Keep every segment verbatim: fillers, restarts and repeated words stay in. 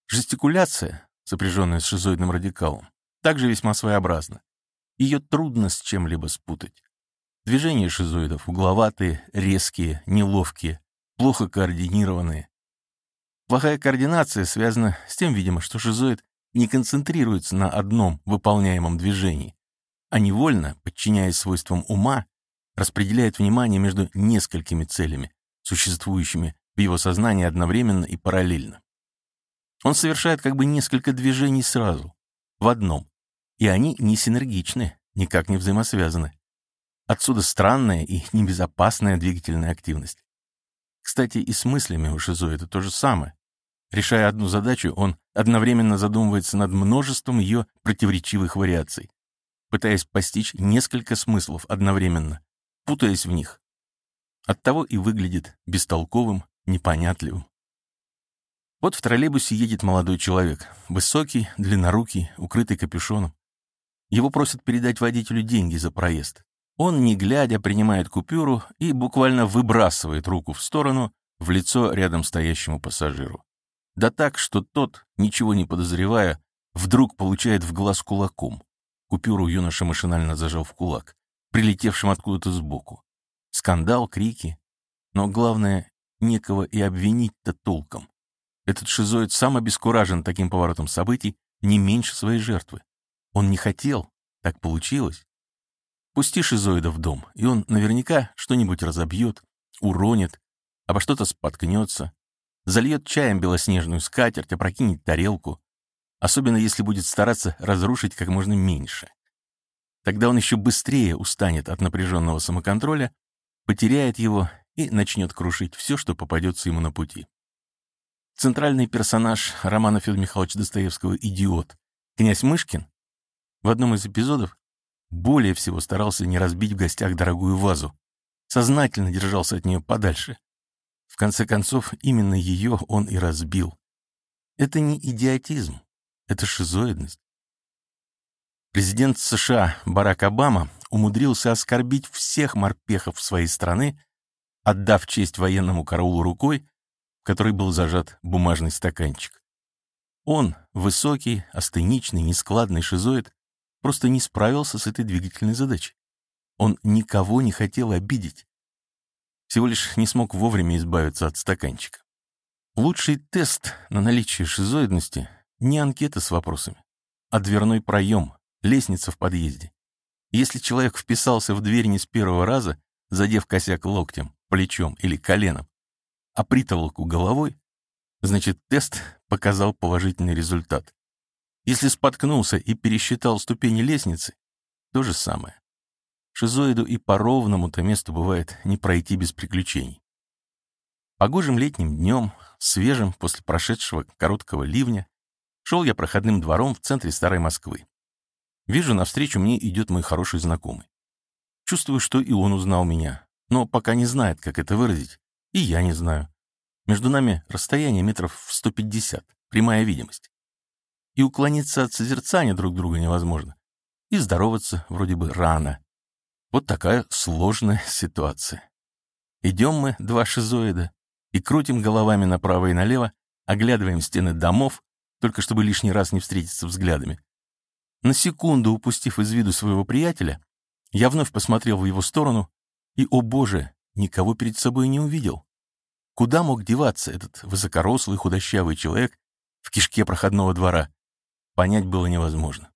Жестикуляция, сопряженная с шизоидным радикалом, также весьма своеобразна. Ее трудно с чем-либо спутать. Движения шизоидов угловатые, резкие, неловкие, плохо координированные. Плохая координация связана с тем, видимо, что шизоид не концентрируется на одном выполняемом движении, а невольно, подчиняясь свойствам ума, распределяет внимание между несколькими целями, существующими в его сознании одновременно и параллельно. Он совершает как бы несколько движений сразу, в одном, и они не синергичны, никак не взаимосвязаны. Отсюда странная и небезопасная двигательная активность. Кстати, и с мыслями у шизоида то же самое. Решая одну задачу, он одновременно задумывается над множеством ее противоречивых вариаций, пытаясь постичь несколько смыслов одновременно, путаясь в них. Оттого и выглядит бестолковым, непонятливым. Вот в троллейбусе едет молодой человек, высокий, длиннорукий, укрытый капюшоном. Его просят передать водителю деньги за проезд. Он, не глядя, принимает купюру и буквально выбрасывает руку в сторону в лицо рядом стоящему пассажиру. Да так, что тот, ничего не подозревая, вдруг получает в глаз кулаком. Купюру юноша машинально зажал в кулак, прилетевшим откуда-то сбоку. Скандал, крики. Но главное, некого и обвинить-то толком. Этот шизоид сам обескуражен таким поворотом событий не меньше своей жертвы. Он не хотел, так получилось. Пусти шизоида в дом, и он наверняка что-нибудь разобьет, уронит, обо что-то споткнется, зальет чаем белоснежную скатерть, опрокинет тарелку, особенно если будет стараться разрушить как можно меньше. Тогда он еще быстрее устанет от напряженного самоконтроля, потеряет его и начнет крушить все, что попадется ему на пути. Центральный персонаж романа Федора Михайловича Достоевского «Идиот», князь Мышкин, в одном из эпизодов более всего старался не разбить в гостях дорогую вазу, сознательно держался от нее подальше. В конце концов, именно ее он и разбил. Это не идиотизм, это шизоидность. Президент США Барак Обама умудрился оскорбить всех морпехов своей страны, отдав честь военному караулу рукой, в которой был зажат бумажный стаканчик. Он, высокий, астеничный, нескладный шизоид, просто не справился с этой двигательной задачей. Он никого не хотел обидеть. Всего лишь не смог вовремя избавиться от стаканчика. Лучший тест на наличие шизоидности не анкета с вопросами, а дверной проем, лестница в подъезде. Если человек вписался в дверь не с первого раза, задев косяк локтем, плечом или коленом, а притолоку головой, значит, тест показал положительный результат. Если споткнулся и пересчитал ступени лестницы, то же самое. Шизоиду и по ровному-то месту бывает не пройти без приключений. Погожим летним днем, свежим после прошедшего короткого ливня, шел я проходным двором в центре старой Москвы. Вижу, навстречу мне идет мой хороший знакомый. Чувствую, что и он узнал меня, но пока не знает, как это выразить, и я не знаю. Между нами расстояние метров в сто пятьдесят, прямая видимость. И уклониться от созерцания друг друга невозможно. И здороваться вроде бы рано. Вот такая сложная ситуация. Идем мы, два шизоида, и крутим головами направо и налево, оглядываем стены домов, только чтобы лишний раз не встретиться взглядами. На секунду упустив из виду своего приятеля, я вновь посмотрел в его сторону и, о боже, никого перед собой не увидел. Куда мог деваться этот высокорослый худощавый человек в кишке проходного двора? Понять было невозможно.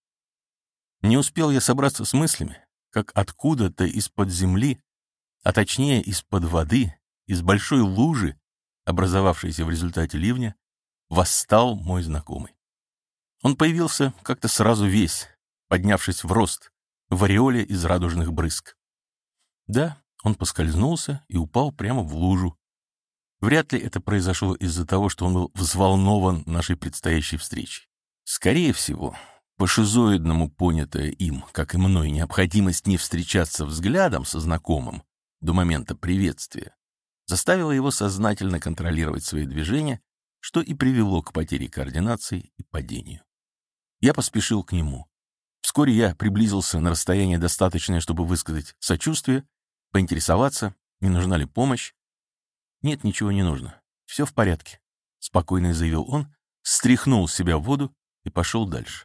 Не успел я собраться с мыслями, как откуда-то из-под земли, а точнее из-под воды, из большой лужи, образовавшейся в результате ливня, восстал мой знакомый. Он появился как-то сразу весь, поднявшись в рост, в ореоле из радужных брызг. Да, он поскользнулся и упал прямо в лужу. Вряд ли это произошло из-за того, что он был взволнован нашей предстоящей встречей. Скорее всего, по-шизоидному понятая им, как и мной, необходимость не встречаться взглядом со знакомым до момента приветствия заставила его сознательно контролировать свои движения, что и привело к потере координации и падению. Я поспешил к нему. Вскоре я приблизился на расстояние достаточное, чтобы высказать сочувствие, поинтересоваться, не нужна ли помощь. «Нет, ничего не нужно. Все в порядке», — спокойно заявил он, стряхнул с себя воду и пошел дальше.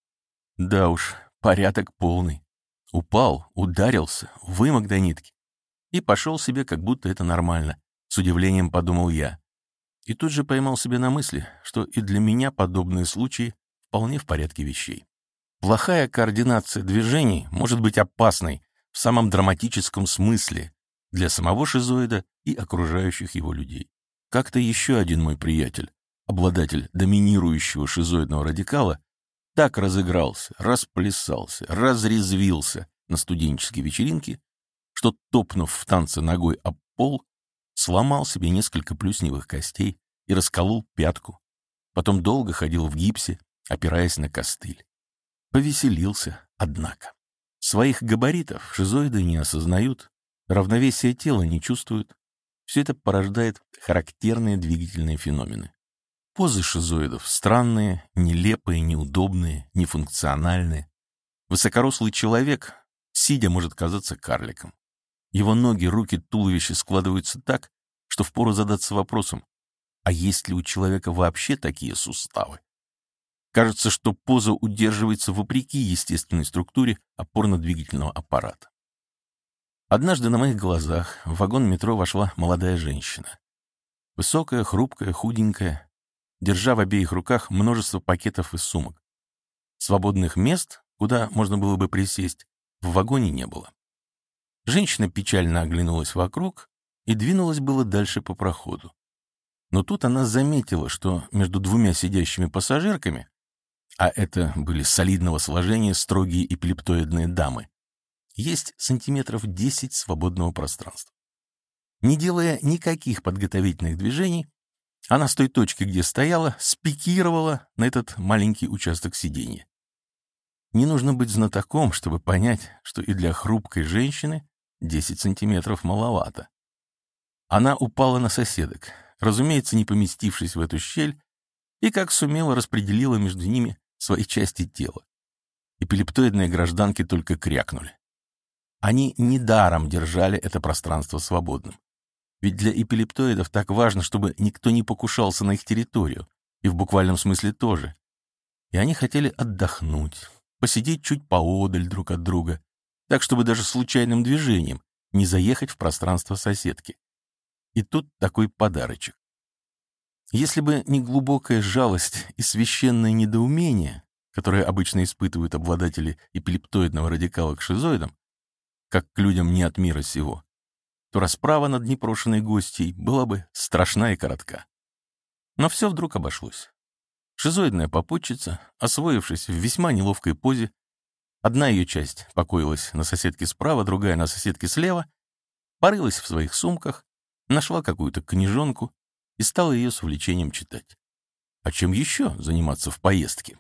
Да уж, порядок полный. Упал, ударился, вымок до нитки. И пошел себе, как будто это нормально. С удивлением подумал я. И тут же поймал себя на мысли, что и для меня подобные случаи вполне в порядке вещей. Плохая координация движений может быть опасной в самом драматическом смысле для самого шизоида и окружающих его людей. Как-то еще один мой приятель, обладатель доминирующего шизоидного радикала, так разыгрался, расплясался, разрезвился на студенческой вечеринке, что, топнув в танце ногой об пол, сломал себе несколько плюсневых костей и расколол пятку. Потом долго ходил в гипсе, опираясь на костыль. Повеселился, однако. Своих габаритов шизоиды не осознают, равновесия тела не чувствуют. Все это порождает характерные двигательные феномены. Позы шизоидов странные, нелепые, неудобные, нефункциональные. Высокорослый человек, сидя, может казаться карликом. Его ноги, руки, туловище складываются так, что впору задаться вопросом, а есть ли у человека вообще такие суставы? Кажется, что поза удерживается вопреки естественной структуре опорно-двигательного аппарата. Однажды на моих глазах в вагон метро вошла молодая женщина. Высокая, хрупкая, худенькая, держа в обеих руках множество пакетов и сумок. Свободных мест, куда можно было бы присесть, в вагоне не было. Женщина печально оглянулась вокруг и двинулась было дальше по проходу. Но тут она заметила, что между двумя сидящими пассажирками, а это были солидного сложения строгие эпилептоидные дамы, есть сантиметров десять свободного пространства. Не делая никаких подготовительных движений, она с той точки, где стояла, спикировала на этот маленький участок сиденья. Не нужно быть знатоком, чтобы понять, что и для хрупкой женщины десять сантиметров маловато. Она упала на соседок, разумеется, не поместившись в эту щель, и как сумела распределила между ними свои части тела. Эпилептоидные гражданки только крякнули. Они недаром держали это пространство свободным. Ведь для эпилептоидов так важно, чтобы никто не покушался на их территорию, и в буквальном смысле тоже. И они хотели отдохнуть, посидеть чуть поодаль друг от друга, так, чтобы даже случайным движением не заехать в пространство соседки. И тут такой подарочек. Если бы не глубокая жалость и священное недоумение, которое обычно испытывают обладатели эпилептоидного радикала к шизоидам, как к людям не от мира сего, то расправа над непрошенной гостьей была бы страшна и коротка. Но все вдруг обошлось. Шизоидная попутчица, освоившись в весьма неловкой позе, одна ее часть покоилась на соседке справа, другая на соседке слева, порылась в своих сумках, нашла какую-то книжонку и стала ее с увлечением читать. А чем еще заниматься в поездке?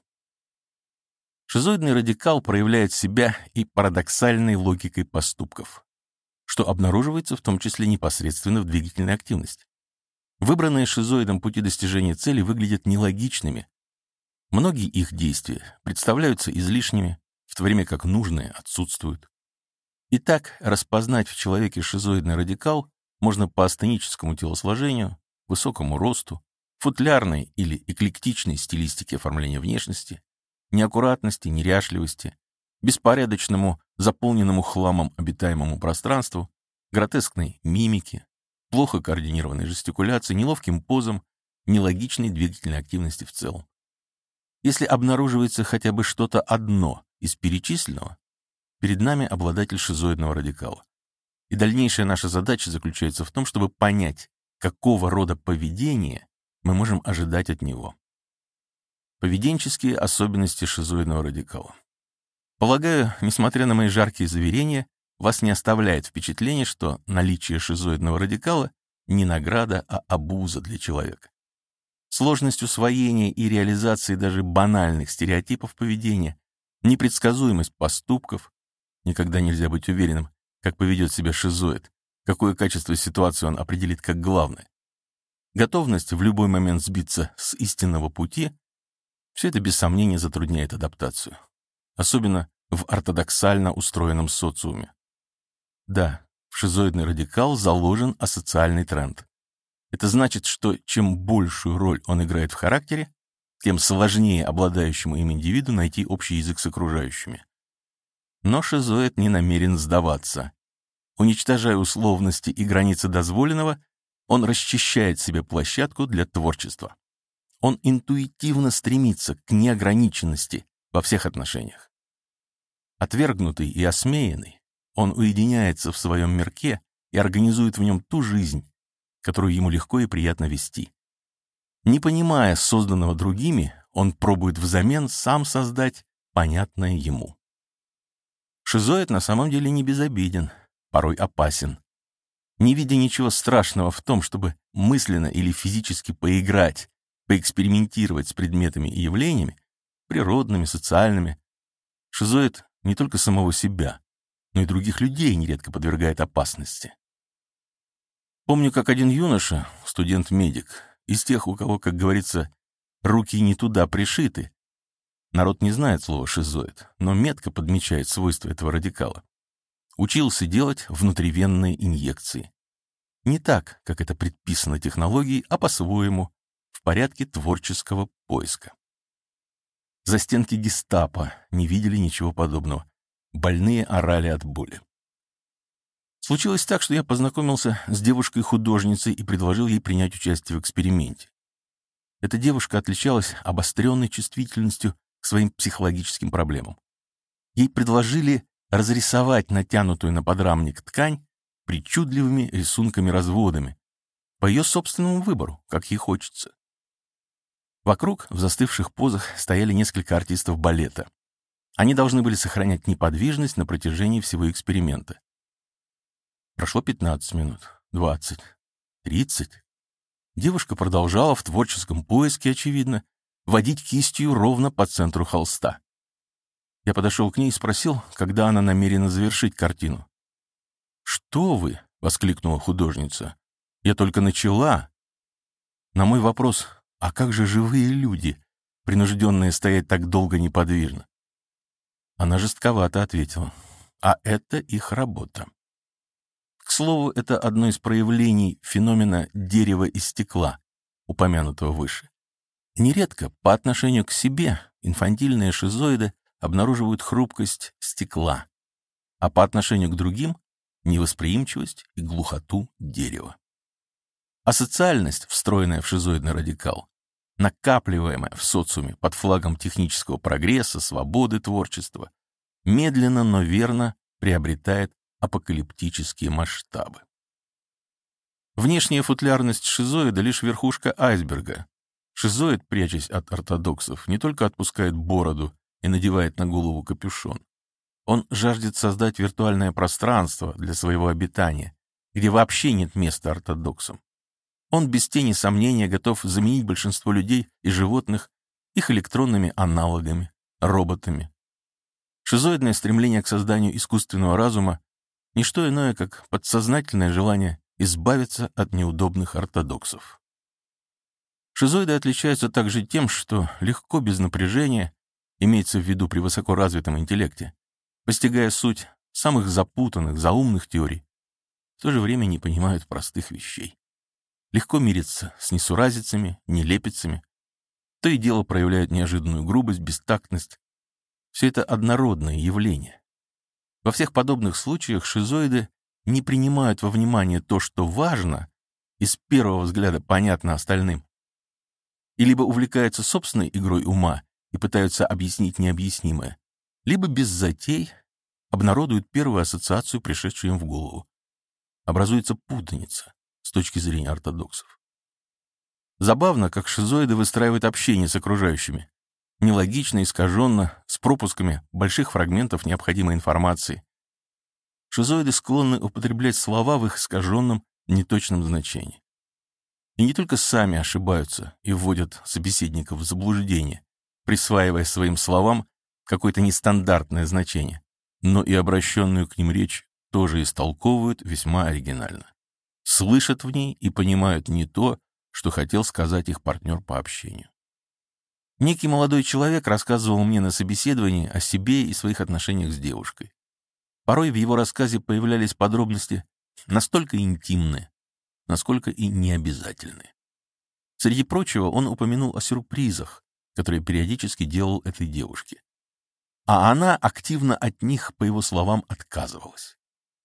Шизоидный радикал проявляет себя и парадоксальной логикой поступков, что обнаруживается в том числе непосредственно в двигательной активности. Выбранные шизоидом пути достижения цели выглядят нелогичными. Многие их действия представляются излишними, в то время как нужные отсутствуют. Итак, распознать в человеке шизоидный радикал можно по астеническому телосложению, высокому росту, футлярной или эклектичной стилистике оформления внешности, неаккуратности, неряшливости, беспорядочному, заполненному хламом обитаемому пространству, гротескной мимике, плохо координированной жестикуляции, неловким позам, нелогичной двигательной активности в целом. Если обнаруживается хотя бы что-то одно из перечисленного, перед нами обладатель шизоидного радикала. И дальнейшая наша задача заключается в том, чтобы понять, какого рода поведение мы можем ожидать от него. Поведенческие особенности шизоидного радикала. Полагаю, несмотря на мои жаркие заверения, вас не оставляет впечатление, что наличие шизоидного радикала не награда, а обуза для человека. Сложность усвоения и реализации даже банальных стереотипов поведения, непредсказуемость поступков, никогда нельзя быть уверенным, как поведет себя шизоид, какое качество ситуации он определит как главное, готовность в любой момент сбиться с истинного пути — все это без сомнения затрудняет адаптацию, особенно в ортодоксально устроенном социуме. Да, в шизоидный радикал заложен асоциальный тренд. Это значит, что чем большую роль он играет в характере, тем сложнее обладающему им индивиду найти общий язык с окружающими. Но шизоид не намерен сдаваться. Уничтожая условности и границы дозволенного, он расчищает себе площадку для творчества. Он интуитивно стремится к неограниченности во всех отношениях. Отвергнутый и осмеянный, он уединяется в своем мирке и организует в нем ту жизнь, которую ему легко и приятно вести. Не понимая созданного другими, он пробует взамен сам создать понятное ему. Шизоид на самом деле не безобиден, порой опасен. Не видя ничего страшного в том, чтобы мысленно или физически поиграть, поэкспериментировать с предметами и явлениями, природными, социальными, шизоид не только самого себя, но и других людей нередко подвергает опасности. Помню, как один юноша, студент-медик, из тех, у кого, как говорится, руки не туда пришиты, народ не знает слова «шизоид», но метко подмечает свойства этого радикала, учился делать внутривенные инъекции. Не так, как это предписано технологией, а по-своему, в порядке творческого поиска. Застенки гестапо не видели ничего подобного. Больные орали от боли. Случилось так, что я познакомился с девушкой-художницей и предложил ей принять участие в эксперименте. Эта девушка отличалась обостренной чувствительностью к своим психологическим проблемам. Ей предложили разрисовать натянутую на подрамник ткань причудливыми рисунками-разводами по ее собственному выбору, как ей хочется. Вокруг в застывших позах стояли несколько артистов балета. Они должны были сохранять неподвижность на протяжении всего эксперимента. Прошло пятнадцать минут, двадцать, тридцать. Девушка продолжала в творческом поиске, очевидно, водить кистью ровно по центру холста. Я подошел к ней и спросил, когда она намерена завершить картину. «Что вы?» — воскликнула художница. «Я только начала». На мой вопрос: «А как же живые люди, принужденные стоять так долго неподвижно?» Она жестковато ответила: «А это их работа». К слову, это одно из проявлений феномена дерева из стекла, упомянутого выше. Нередко по отношению к себе инфантильные шизоиды обнаруживают хрупкость стекла, а по отношению к другим — невосприимчивость и глухоту дерева. Асоциальность, встроенная в шизоидный радикал, накапливаемая в социуме под флагом технического прогресса, свободы творчества, медленно, но верно приобретает апокалиптические масштабы. Внешняя футлярность шизоида — лишь верхушка айсберга. Шизоид, прячась от ортодоксов, не только отпускает бороду и надевает на голову капюшон. Он жаждет создать виртуальное пространство для своего обитания, где вообще нет места ортодоксам. Он без тени сомнения готов заменить большинство людей и животных их электронными аналогами, роботами. Шизоидное стремление к созданию искусственного разума — не что иное, как подсознательное желание избавиться от неудобных ортодоксов. Шизоиды отличаются также тем, что легко, без напряжения, имеется в виду при высокоразвитом интеллекте, постигая суть самых запутанных, заумных теорий, в то же время не понимают простых вещей. Легко мирятся с несуразицами, нелепицами, то и дело проявляют неожиданную грубость, бестактность. Все это однородные явления. Во всех подобных случаях шизоиды не принимают во внимание то, что важно и с первого взгляда понятно остальным, и либо увлекаются собственной игрой ума и пытаются объяснить необъяснимое, либо без затей обнародуют первую ассоциацию, пришедшую им в голову. Образуется путаница с точки зрения ортодоксов. Забавно, как шизоиды выстраивают общение с окружающими. Нелогично, искаженно, с пропусками больших фрагментов необходимой информации. Шизоиды склонны употреблять слова в их искаженном, неточном значении. И не только сами ошибаются и вводят собеседников в заблуждение, присваивая своим словам какое-то нестандартное значение, но и обращенную к ним речь тоже истолковывают весьма оригинально. Слышат в ней и понимают не то, что хотел сказать их партнер по общению. Некий молодой человек рассказывал мне на собеседовании о себе и своих отношениях с девушкой. Порой в его рассказе появлялись подробности настолько интимные, насколько и необязательные. Среди прочего он упомянул о сюрпризах, которые периодически делал этой девушке. А она активно от них, по его словам, отказывалась.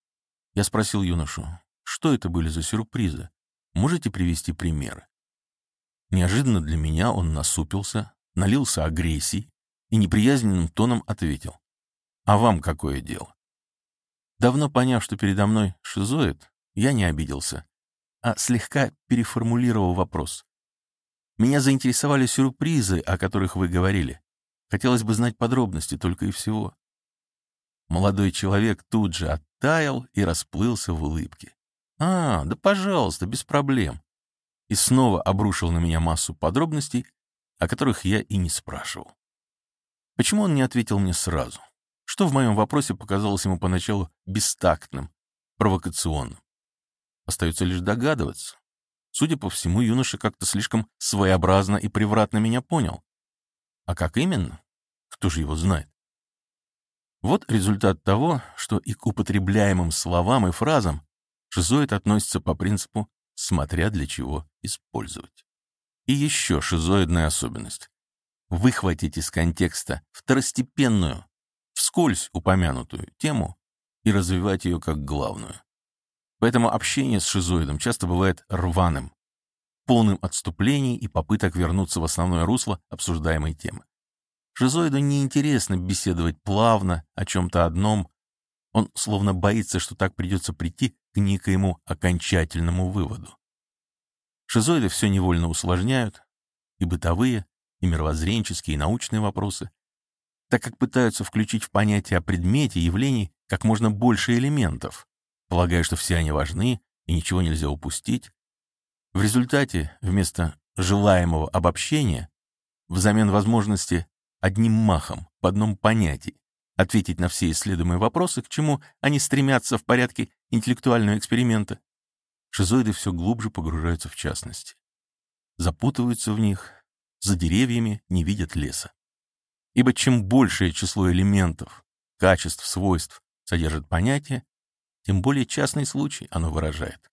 Я спросил юношу, что это были за сюрпризы? Можете привести примеры? Неожиданно для меня он насупился, налился агрессией и неприязненным тоном ответил. А вам какое дело? Давно поняв, что передо мной шизоид, я не обиделся, а слегка переформулировал вопрос. Меня заинтересовали сюрпризы, о которых вы говорили. Хотелось бы знать подробности только и всего. Молодой человек тут же оттаял и расплылся в улыбке. «А, да пожалуйста, без проблем». И снова обрушил на меня массу подробностей, о которых я и не спрашивал. Почему он не ответил мне сразу? Что в моем вопросе показалось ему поначалу бестактным, провокационным? Остается лишь догадываться. Судя по всему, юноша как-то слишком своеобразно и превратно меня понял. А как именно? Кто же его знает? Вот результат того, что и к употребляемым словам и фразам шизоид относится по принципу «смотря для чего использовать». И еще шизоидная особенность. Выхватить из контекста второстепенную, вскользь упомянутую тему и развивать ее как главную. Поэтому общение с шизоидом часто бывает рваным, полным отступлений и попыток вернуться в основное русло обсуждаемой темы. Шизоиду неинтересно беседовать плавно о чем-то одном, он словно боится, что так придется прийти к некоему окончательному выводу. Шизоиды все невольно усложняют, и бытовые, и мировоззренческие, и научные вопросы, так как пытаются включить в понятие о предмете явлений как можно больше элементов, полагая, что все они важны и ничего нельзя упустить. В результате вместо желаемого обобщения, взамен возможности одним махом, в одном понятии, ответить на все исследуемые вопросы, к чему они стремятся в порядке интеллектуального эксперимента, шизоиды все глубже погружаются в частности. Запутываются в них, за деревьями не видят леса. Ибо чем большее число элементов, качеств, свойств содержит понятие, тем более частный случай оно выражает.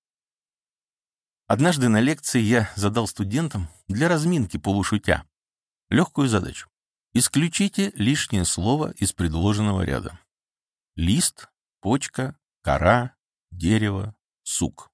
Однажды на лекции я задал студентам для разминки полушутя легкую задачу. Исключите лишнее слово из предложенного ряда. Лист, почка, кора, дерево, сук.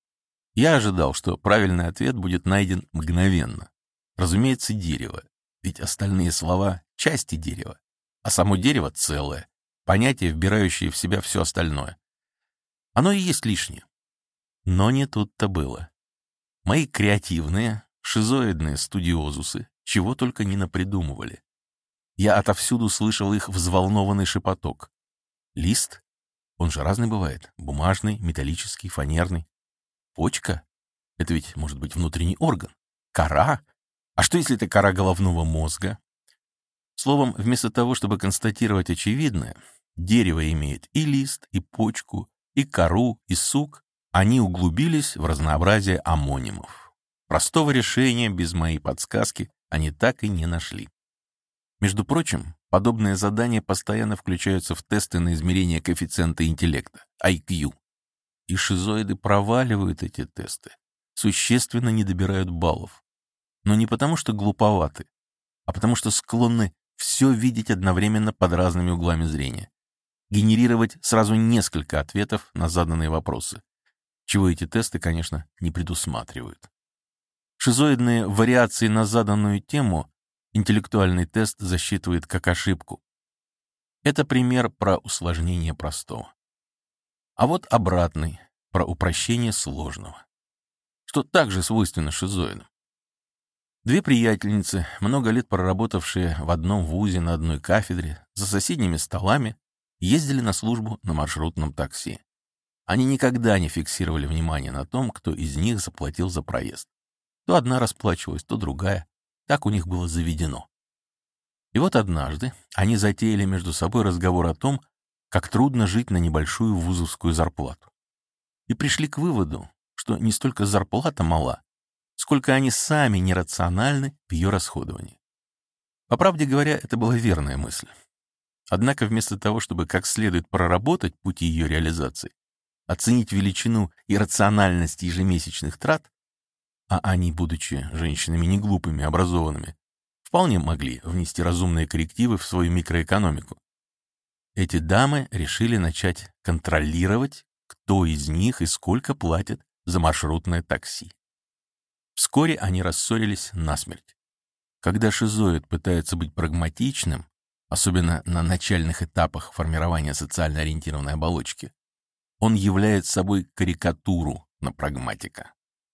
Я ожидал, что правильный ответ будет найден мгновенно. Разумеется, дерево, ведь остальные слова — части дерева, а само дерево — целое, понятие, вбирающее в себя все остальное. Оно и есть лишнее. Но не тут-то было. Мои креативные, шизоидные студиозусы чего только не напридумывали. Я отовсюду слышал их взволнованный шепоток. Лист? Он же разный бывает. Бумажный, металлический, фанерный. Почка? Это ведь может быть внутренний орган. Кора? А что, если это кора головного мозга? Словом, вместо того, чтобы констатировать очевидное, дерево имеет и лист, и почку, и кору, и сук, они углубились в разнообразие омонимов. Простого решения без моей подсказки они так и не нашли. Между прочим, подобные задания постоянно включаются в тесты на измерение коэффициента интеллекта, ай кью. И шизоиды проваливают эти тесты, существенно не добирают баллов. Но не потому, что глуповаты, а потому что склонны все видеть одновременно под разными углами зрения, генерировать сразу несколько ответов на заданные вопросы, чего эти тесты, конечно, не предусматривают. Шизоидные вариации на заданную тему интеллектуальный тест засчитывает как ошибку. Это пример про усложнение простого. А вот обратный, про упрощение сложного, что также свойственно шизоидам. Две приятельницы, много лет проработавшие в одном вузе на одной кафедре, за соседними столами, ездили на службу на маршрутном такси. Они никогда не фиксировали внимание на том, кто из них заплатил за проезд. То одна расплачивалась, то другая. Так у них было заведено. И вот однажды они затеяли между собой разговор о том, как трудно жить на небольшую вузовскую зарплату. И пришли к выводу, что не столько зарплата мала, сколько они сами нерациональны в ее расходовании. По правде говоря, это была верная мысль. Однако вместо того, чтобы как следует проработать пути ее реализации, оценить величину и рациональность ежемесячных трат, а они, будучи женщинами неглупыми, образованными, вполне могли внести разумные коррективы в свою микроэкономику. Эти дамы решили начать контролировать, кто из них и сколько платит за маршрутное такси. Вскоре они рассорились насмерть. Когда шизоид пытается быть прагматичным, особенно на начальных этапах формирования социально ориентированной оболочки, он является собой карикатуру на прагматика.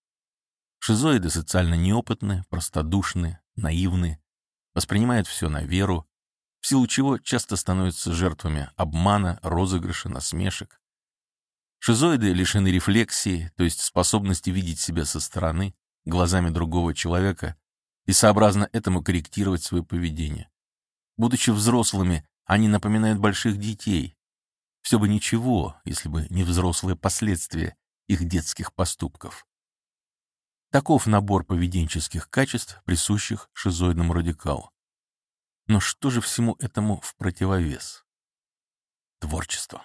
Шизоиды социально неопытны, простодушны, наивны, воспринимают все на веру, в силу чего часто становятся жертвами обмана, розыгрыша, насмешек. Шизоиды лишены рефлексии, то есть способности видеть себя со стороны, глазами другого человека и сообразно этому корректировать свое поведение. Будучи взрослыми, они напоминают больших детей. Все бы ничего, если бы не взрослые последствия их детских поступков. Таков набор поведенческих качеств, присущих шизоидному радикалу. Но что же всему этому в противовес? Творчество.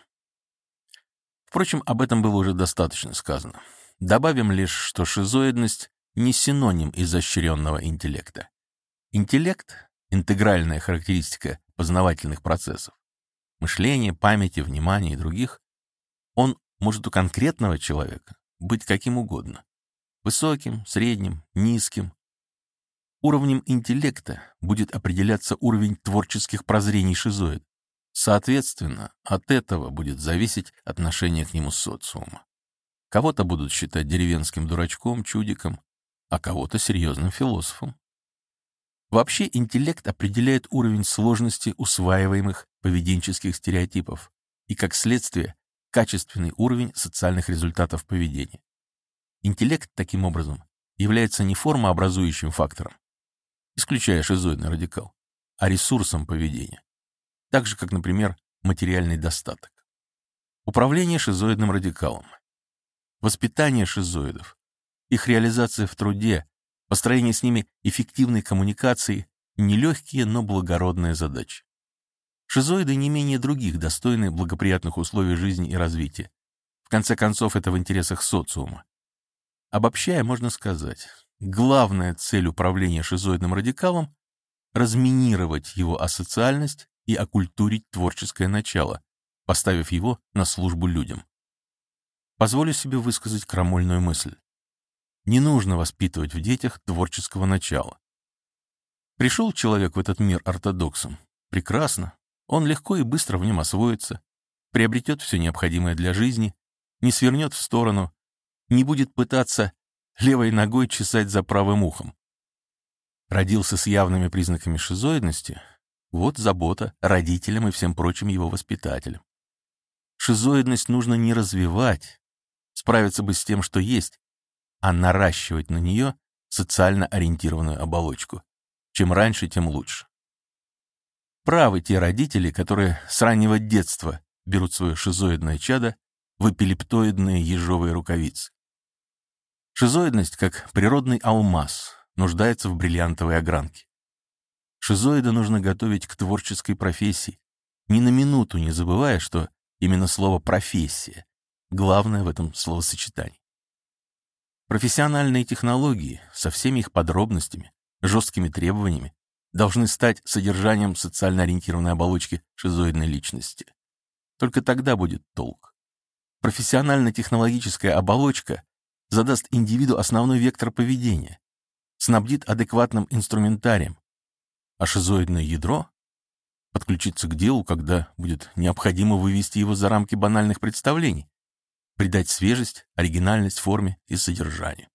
Впрочем, об этом было уже достаточно сказано. Добавим лишь, что шизоидность не синоним изощренного интеллекта. Интеллект — интегральная характеристика познавательных процессов. Мышления, памяти, внимания и других. Он может у конкретного человека быть каким угодно. Высоким, средним, низким. Уровнем интеллекта будет определяться уровень творческих прозрений шизоида. Соответственно, от этого будет зависеть отношение к нему социума. Кого-то будут считать деревенским дурачком, чудиком, а кого-то серьезным философом. Вообще интеллект определяет уровень сложности усваиваемых поведенческих стереотипов и, как следствие, качественный уровень социальных результатов поведения. Интеллект, таким образом, является не формообразующим фактором, исключая шизоидный радикал, а ресурсом поведения, так же, как, например, материальный достаток. Управление шизоидным радикалом. Воспитание шизоидов, их реализация в труде, построение с ними эффективной коммуникации — нелегкие, но благородные задачи. Шизоиды не менее других достойны благоприятных условий жизни и развития. В конце концов, это в интересах социума. Обобщая, можно сказать, главная цель управления шизоидным радикалом — разминировать его асоциальность и оккультурить творческое начало, поставив его на службу людям. Позволю себе высказать крамольную мысль. Не нужно воспитывать в детях творческого начала. Пришел человек в этот мир ортодоксом. Прекрасно. Он легко и быстро в нем освоится, приобретет все необходимое для жизни, не свернет в сторону, не будет пытаться левой ногой чесать за правым ухом. Родился с явными признаками шизоидности — вот забота родителям и всем прочим его воспитателям. Шизоидность нужно не развивать, справиться бы с тем, что есть, а наращивать на нее социально ориентированную оболочку. Чем раньше, тем лучше. Правы те родители, которые с раннего детства берут свое шизоидное чадо в эпилептоидные ежовые рукавицы. Шизоидность, как природный алмаз, нуждается в бриллиантовой огранке. Шизоида нужно готовить к творческой профессии, ни на минуту не забывая, что именно слово «профессия» — главное в этом словосочетании. Профессиональные технологии со всеми их подробностями, жесткими требованиями должны стать содержанием социально ориентированной оболочки шизоидной личности. Только тогда будет толк. Профессионально-технологическая оболочка задаст индивиду основной вектор поведения, снабдит адекватным инструментарием, а шизоидное ядро подключится к делу, когда будет необходимо вывести его за рамки банальных представлений, придать свежесть, оригинальность форме и содержанию.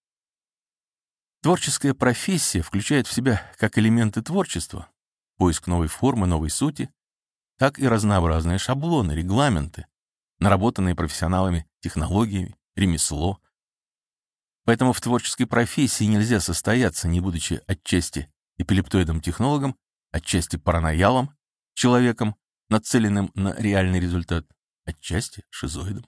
Творческая профессия включает в себя как элементы творчества, поиск новой формы, новой сути, так и разнообразные шаблоны, регламенты, наработанные профессионалами технологиями, ремесло. Поэтому в творческой профессии нельзя состояться, не будучи отчасти эпилептоидом-технологом, отчасти параноялом, человеком, нацеленным на реальный результат, отчасти шизоидом.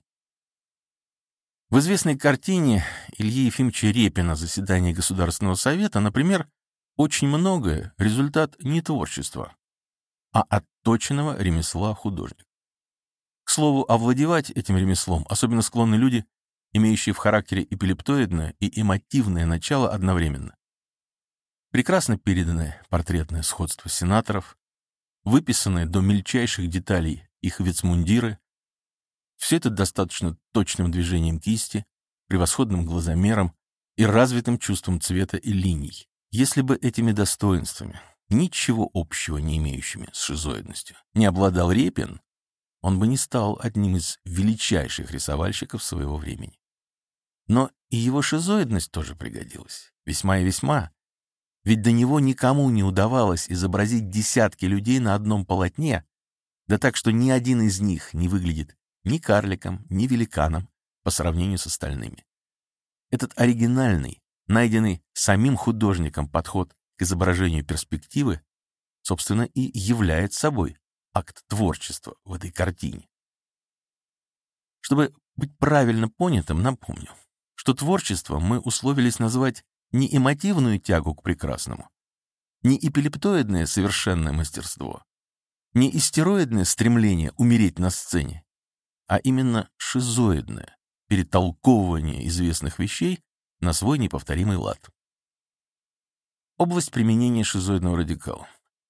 В известной картине Ильи Ефимовича Репина «Заседание Государственного совета», например, очень многое — результат не творчества, а отточенного ремесла художника. К слову, овладевать этим ремеслом особенно склонны люди, имеющие в характере эпилептоидное и эмотивное начало одновременно. Прекрасно переданы портретное сходство сенаторов, выписанные до мельчайших деталей их вицмундиры. Все это достаточно точным движением кисти, превосходным глазомером и развитым чувством цвета и линий. Если бы этими достоинствами, ничего общего не имеющими с шизоидностью, не обладал Репин, он бы не стал одним из величайших рисовальщиков своего времени. Но и его шизоидность тоже пригодилась. Весьма и весьма. Ведь до него никому не удавалось изобразить десятки людей на одном полотне, да так, что ни один из них не выглядит ни карликом, ни великаном по сравнению с остальными. Этот оригинальный, найденный самим художником подход к изображению перспективы, собственно, и является собой акт творчества в этой картине. Чтобы быть правильно понятым, напомню, что творчеством мы условились назвать не эмотивную тягу к прекрасному, не эпилептоидное совершенное мастерство, не истероидное стремление умереть на сцене, а именно шизоидное перетолковывание известных вещей на свой неповторимый лад. Область применения шизоидного радикала.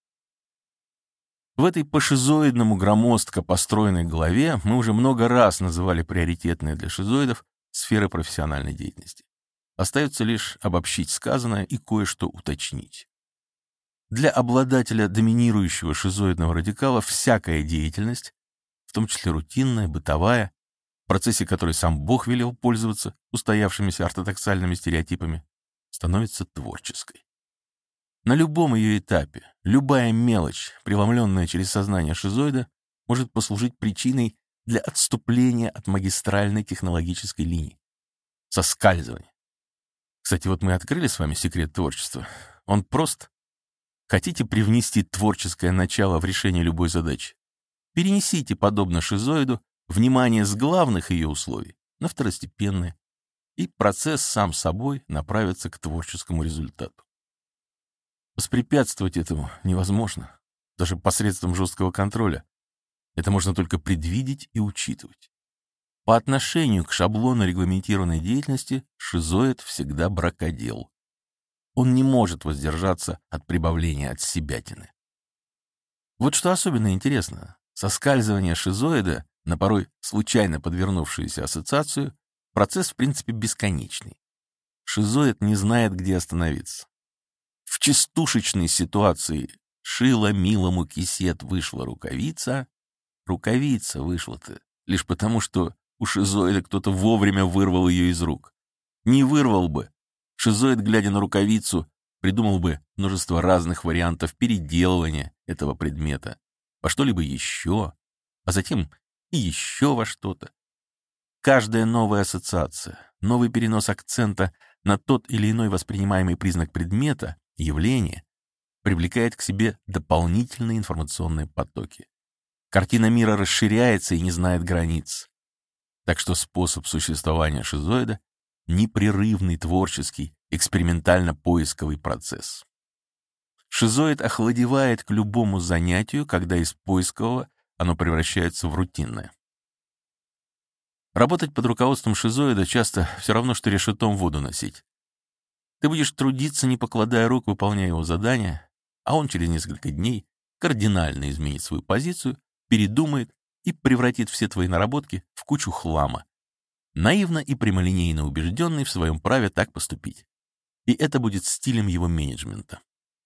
В этой по-шизоидному громоздко построенной голове мы уже много раз называли приоритетные для шизоидов сферы профессиональной деятельности. Остается лишь обобщить сказанное и кое-что уточнить. Для обладателя доминирующего шизоидного радикала всякая деятельность, в том числе рутинная, бытовая, в процессе которой сам Бог велел пользоваться устоявшимися ортодоксальными стереотипами, становится творческой. На любом ее этапе любая мелочь, преломленная через сознание шизоида, может послужить причиной для отступления от магистральной технологической линии, соскальзывания. Кстати, вот мы открыли с вами секрет творчества. Он прост. Хотите привнести творческое начало в решение любой задачи? Перенесите, подобно шизоиду, внимание с главных ее условий на второстепенные, и процесс сам собой направится к творческому результату. Воспрепятствовать этому невозможно, даже посредством жесткого контроля. Это можно только предвидеть и учитывать. По отношению к шаблону регламентированной деятельности шизоид всегда бракодел. Он не может воздержаться от прибавления от себятины. Вот что особенно интересно. Соскальзывание шизоида на порой случайно подвернувшуюся ассоциацию — процесс в принципе бесконечный. Шизоид не знает, где остановиться. В частушечной ситуации «шила милому кисет вышла рукавица», рукавица вышла-то лишь потому, что у шизоида кто-то вовремя вырвал ее из рук. Не вырвал бы. Шизоид, глядя на рукавицу, придумал бы множество разных вариантов переделывания этого предмета во что-либо еще, а затем и еще во что-то. Каждая новая ассоциация, новый перенос акцента на тот или иной воспринимаемый признак предмета, явления, привлекает к себе дополнительные информационные потоки. Картина мира расширяется и не знает границ. Так что способ существования шизоида — непрерывный творческий, экспериментально-поисковый процесс. Шизоид охладевает к любому занятию, когда из поискового оно превращается в рутинное. Работать под руководством шизоида часто все равно, что решетом воду носить. Ты будешь трудиться, не покладая рук, выполняя его задания, а он через несколько дней кардинально изменит свою позицию, передумает и превратит все твои наработки в кучу хлама, наивно и прямолинейно убежденный в своем праве так поступить. И это будет стилем его менеджмента.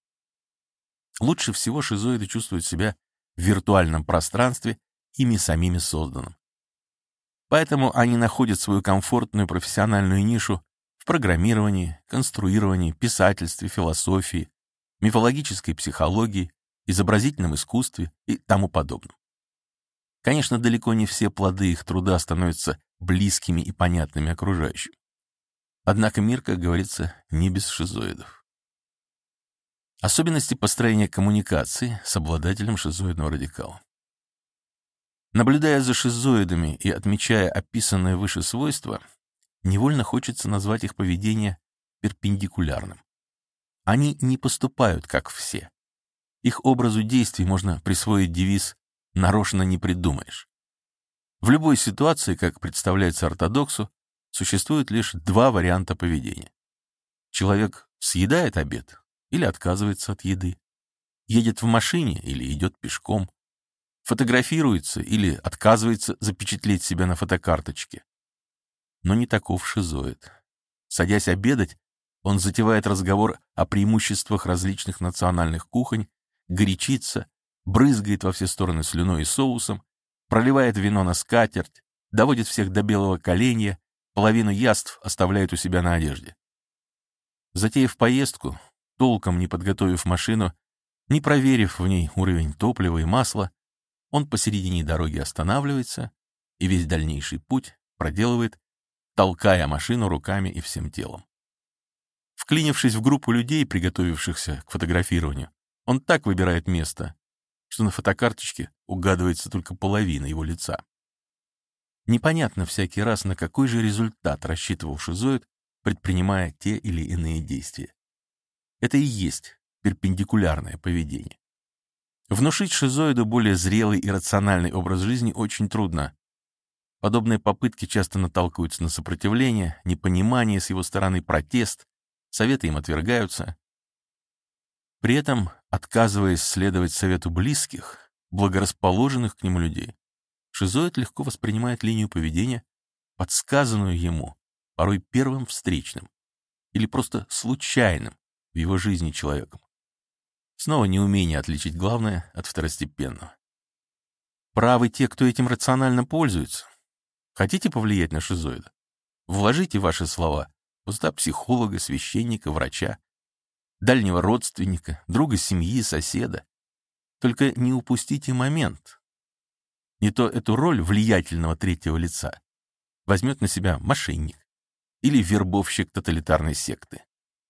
Лучше всего шизоиды чувствуют себя в виртуальном пространстве, ими самими созданном. Поэтому они находят свою комфортную профессиональную нишу в программировании, конструировании, писательстве, философии, мифологической психологии, изобразительном искусстве и тому подобном. Конечно, далеко не все плоды их труда становятся близкими и понятными окружающим. Однако мир, как говорится, не без шизоидов. Особенности построения коммуникации с обладателем шизоидного радикала. Наблюдая за шизоидами и отмечая описанные выше свойства, невольно хочется назвать их поведение перпендикулярным. Они не поступают, как все. Их образу действий можно присвоить девиз «нарочно не придумаешь». В любой ситуации, как представляется ортодоксу, существует лишь два варианта поведения. Человек съедает обед или отказывается от еды, едет в машине или идет пешком, фотографируется или отказывается запечатлеть себя на фотокарточке. Но не таков шизоид. Садясь обедать, он затевает разговор о преимуществах различных национальных кухонь, горячится, брызгает во все стороны слюной и соусом, проливает вино на скатерть, доводит всех до белого коленя, половину яств оставляет у себя на одежде. Затеяв поездку, толком не подготовив машину, не проверив в ней уровень топлива и масла, он посередине дороги останавливается и весь дальнейший путь проделывает, толкая машину руками и всем телом. Вклинившись в группу людей, приготовившихся к фотографированию, он так выбирает место, что на фотокарточке угадывается только половина его лица. Непонятно всякий раз, на какой же результат рассчитывал шизоид, предпринимая те или иные действия. Это и есть перпендикулярное поведение. Внушить шизоиду более зрелый и рациональный образ жизни очень трудно. Подобные попытки часто наталкиваются на сопротивление, непонимание с его стороны, протест, советы им отвергаются. При этом, отказываясь следовать совету близких, благорасположенных к нему людей, шизоид легко воспринимает линию поведения, подсказанную ему, порой первым встречным или просто случайным в его жизни человеком. Снова неумение отличить главное от второстепенного. Правы те, кто этим рационально пользуется. Хотите повлиять на шизоида? Вложите ваши слова в уста психолога, священника, врача, дальнего родственника, друга семьи, соседа. Только не упустите момент. Не то эту роль влиятельного третьего лица возьмет на себя мошенник или вербовщик тоталитарной секты.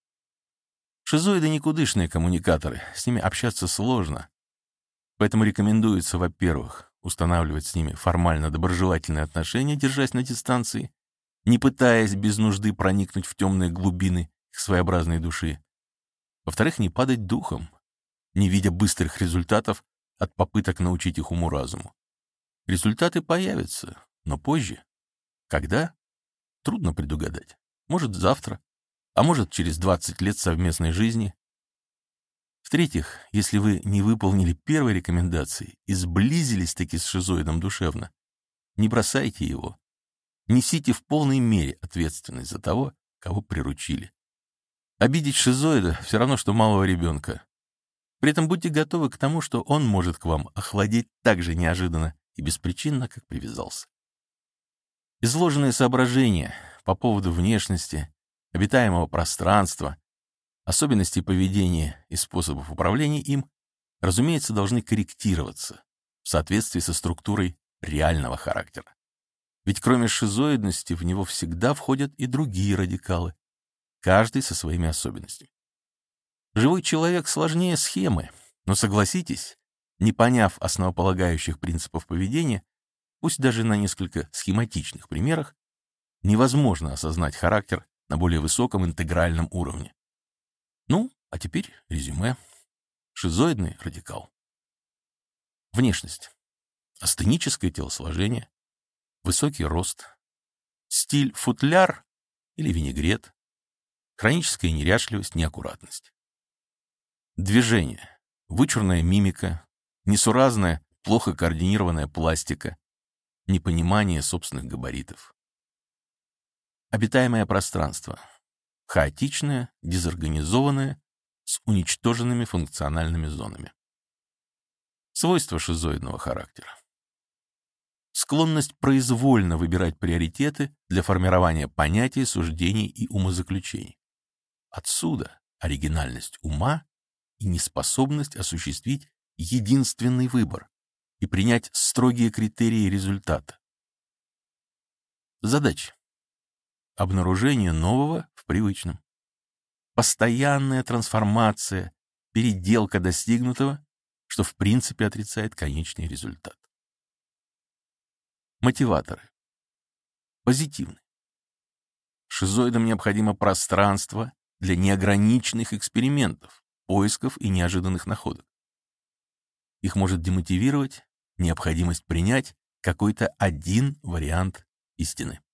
Шизоиды никудышные коммуникаторы, с ними общаться сложно. Поэтому рекомендуется, во-первых, устанавливать с ними формально доброжелательные отношения, держась на дистанции, не пытаясь без нужды проникнуть в темные глубины их своеобразной души. Во-вторых, не падать духом, не видя быстрых результатов от попыток научить их уму-разуму. Результаты появятся, но позже. Когда? Трудно предугадать. Может, завтра, а может, через двадцать лет совместной жизни. В-третьих, если вы не выполнили первой рекомендации и сблизились-таки с шизоидом душевно, не бросайте его. Несите в полной мере ответственность за того, кого приручили. Обидеть шизоида все равно, что малого ребенка. При этом будьте готовы к тому, что он может к вам охладеть так же неожиданно и беспричинно, как привязался. Изложенные соображения по поводу внешности, обитаемого пространства, особенностей поведения и способов управления им, разумеется, должны корректироваться в соответствии со структурой реального характера. Ведь кроме шизоидности в него всегда входят и другие радикалы, каждый со своими особенностями. Живой человек сложнее схемы, но согласитесь, не поняв основополагающих принципов поведения, пусть даже на несколько схематичных примерах, невозможно осознать характер на более высоком интегральном уровне. Ну, а теперь резюме. Шизоидный радикал. Внешность. Астеническое телосложение, высокий рост, стиль футляр или винегрет, хроническая неряшливость, неаккуратность. Движение. Вычурная мимика, несуразная, плохо координированная пластика, непонимание собственных габаритов. Обитаемое пространство. Хаотичное, дезорганизованное, с уничтоженными функциональными зонами. Свойства шизоидного характера. Склонность произвольно выбирать приоритеты для формирования понятий, суждений и умозаключений. Отсюда оригинальность ума и неспособность осуществить единственный выбор и принять строгие критерии результата. Задача. Обнаружение нового в привычном. Постоянная трансформация, переделка достигнутого, что в принципе отрицает конечный результат. Мотиваторы. Позитивны. Шизоидам необходимо пространство для неограниченных экспериментов, поисков и неожиданных находок. Их может демотивировать необходимость принять какой-то один вариант истины.